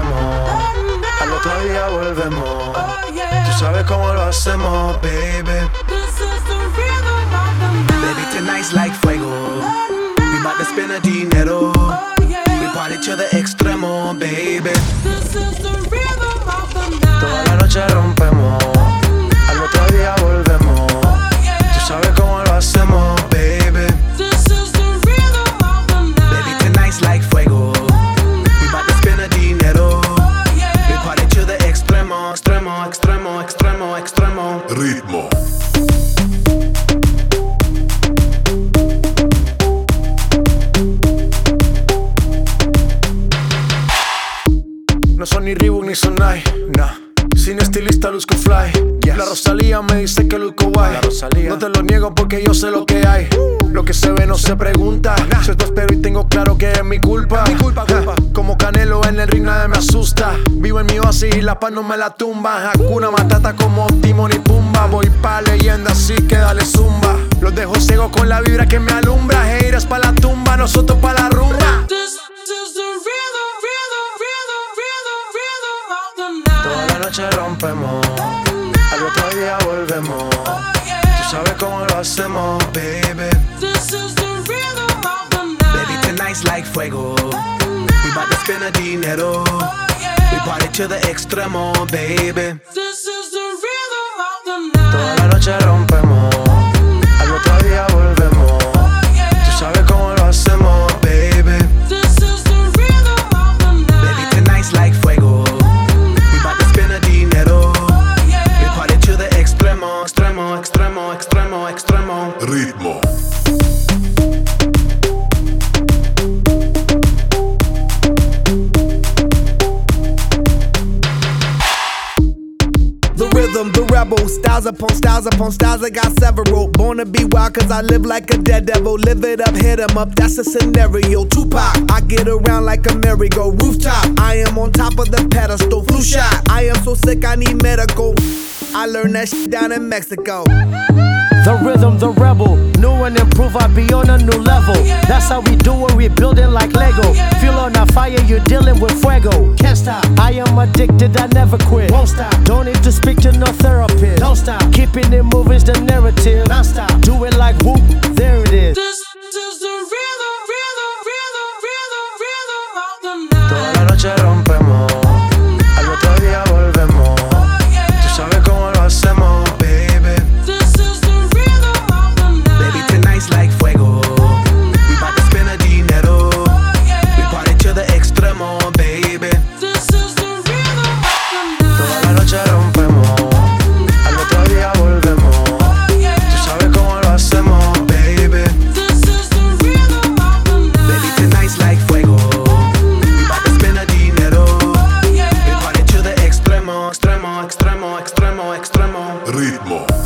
rompemos, al otro día volvemos. Tú sabes cómo lo hacemos, baby. Baby, tonight's like fuego. We bout to spend the dinero. We party to the extremo, baby. Toda la noche rompemos, al otro día volvemos. Tú sabes cómo lo hacemos, baby. Baby, tonight's like fuego. We bout to spend the dinero. We party to the extremo, extremo, extremo, extremo, extremo. Ritmo. No son ni Reebok ni Sonai, nah. Sin estilista luzco fly, yes. La Rosalía me dice que luzco guay. No te lo niego porque yo sé lo que hay. Lo que se ve no se pregunta, nah. Si esto espero y tengo claro que es mi culpa. Culpa. Como Canelo en el ring nadie me asusta. Vivo en mi oasis y la paz no me la tumba. Hakuna Matata como Timon y Pumba. Voy pa' leyenda así que dale zumba. Los dejo ciego con la vibra que me alumbra. Haters pa' la tumba, nosotros pa' la rumba. Toda la noche rompemos, al otro día volvemos. Tú sabes cómo lo hacemos, baby. Baby, tonight's like fuego. We bout to spend the dinero. We party to the extremo, baby. Toda la noche rompemos, al otro día volvemos. Tú sabes cómo lo hacemos, baby. Baby, tonight's like fuego. Extremo, extremo, extremo, extremo. Ritmo. The rhythm, the rebel, styles upon styles upon styles, I got several. Born to be wild cause I live like a dead devil. Live it up, hit 'em up, that's a scenario. Tupac, I get around like a merry-go. Rooftop, I am on top of the pedestal. Flu shot, I am so sick I need medical. I learned that shit down in Mexico. The rhythm, the rebel, new and improve, I be on a new level. That's how we do it, we building like Lego. Feel on a fire, you're dealing with fuego. Can't stop, I am addicted, I never quit. Won't stop, don't need to speak to no therapist. Don't stop, keeping it moving's the narrative. Non stop, do it like whoop, there it is. Toda la noche rompemos, al otro día volvemos. Tú sabes cómo lo hacemos, baby. Baby, tonight's like fuego. We bout to spend the dinero. We party to the extremo, baby. Toda la noche rompemos, al otro día volvemos. Tú sabes cómo lo hacemos, baby. Baby, tonight's like fuego. We bout to spend the dinero. We party to the extremo, extremo, extremo, extremo, extremo. Ritmo.